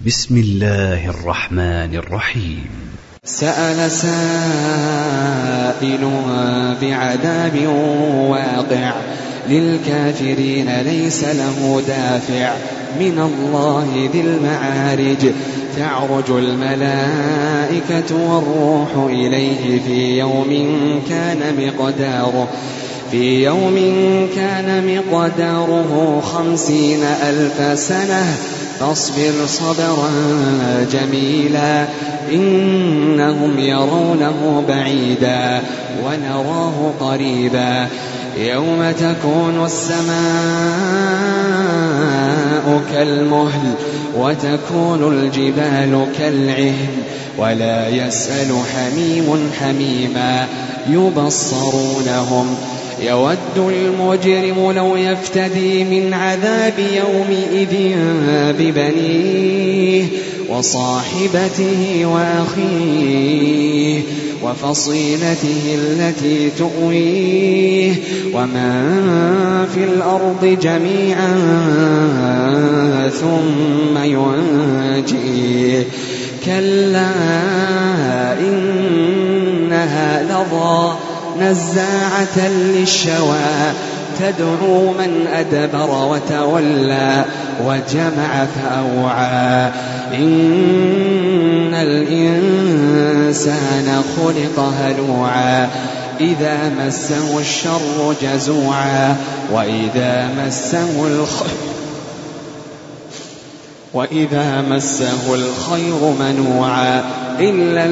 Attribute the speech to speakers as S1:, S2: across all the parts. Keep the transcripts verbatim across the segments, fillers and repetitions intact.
S1: بسم الله الرحمن الرحيم.
S2: سأل سائل بعذاب واقع للكافرين ليس له دافع من الله ذي المعارج تعرج الملائكة والروح إليه في يوم كان مقداره في يوم كان مقداره خمسين ألف سنة فاصبر صبرا جميلا إنهم يرونه بعيدا ونراه قريبا يوم تكون السماء كالمهل وتكون الجبال كالعهن ولا يسأل حميم حميما يبصرونهم يود المجرم لو يفتدي من عذاب يومئذ ببنيه وصاحبته وأخيه وفصيلته التي تؤويه ومن في الأرض جميعا ثم ينجيه كلا إنها لظى نزاعة للشوى تدعو من أدبر وتولى وجمع فأوعى إن الإنسان خلق هلوعا إذا مسه الشر جزوعا وإذا مسه الخير وإذا مسه الخير منوعا إلا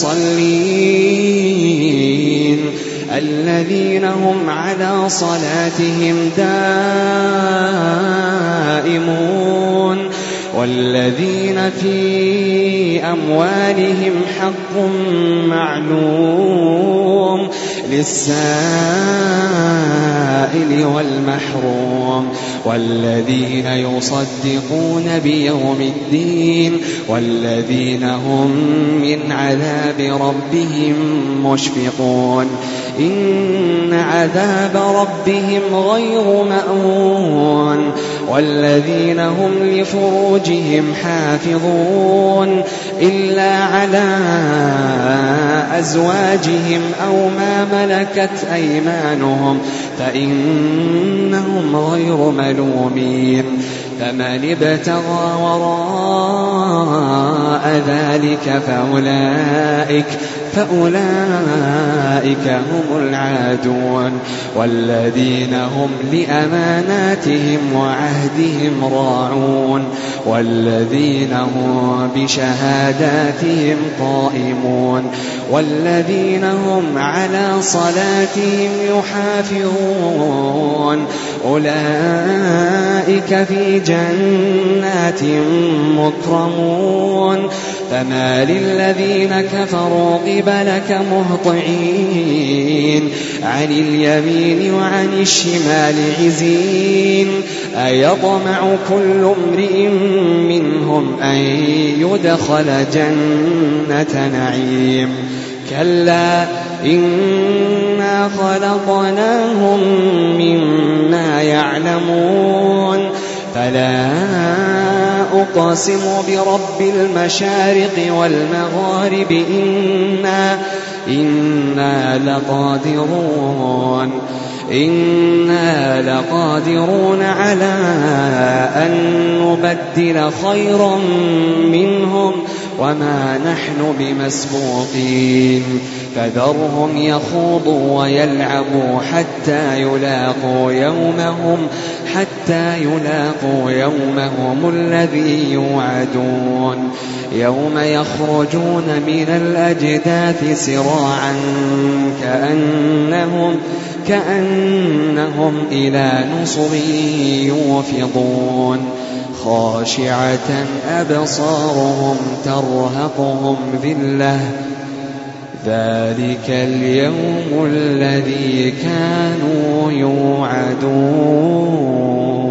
S2: المصلين الذين هم على صلاتهم دائمون والذين في أموالهم حق معلوم للسائل والمحروم والذين يصدقون بيوم الدين والذين هم من عذاب ربهم مشفقون إن عذاب ربهم غير مأمون والذين هم لفروجهم حافظون إلا على أزواجهم أو ما ملكت أيمانهم فإنهم غير ملومين فمن ابتغى وراء ذلك فأولئك فأولئك هم العادون والذين هم لأماناتهم وعهدهم راعون والذين هم بشهاداتهم قائمون والذين هم على صلاتهم يحافظون أولئك في جنات مكرمون فما للذين كفروا قبلك مهطعين عن اليمين وعن الشمال عزين أيطمع كل امرئ منهم أن يدخل جنة نعيم كلا إنا خلقناهم مما يعلمون فلا أقسم برب المشارق والمغارب إنا إنا لقادرون إنا لقادرون على أن نبدل خيرا منهم وما نحن بمسبوقين فذرهم يخوضوا ويلعبوا حتى يلاقوا يومهم حتى يلاقوا يومهم الذي يوعدون يوم يخرجون من الأجداث سراعا كأنهم كأنهم إلى نصب يوفضون خاشعة أبصارهم ترهقهم ذلة ذلك اليوم الذي كانوا يوعدون.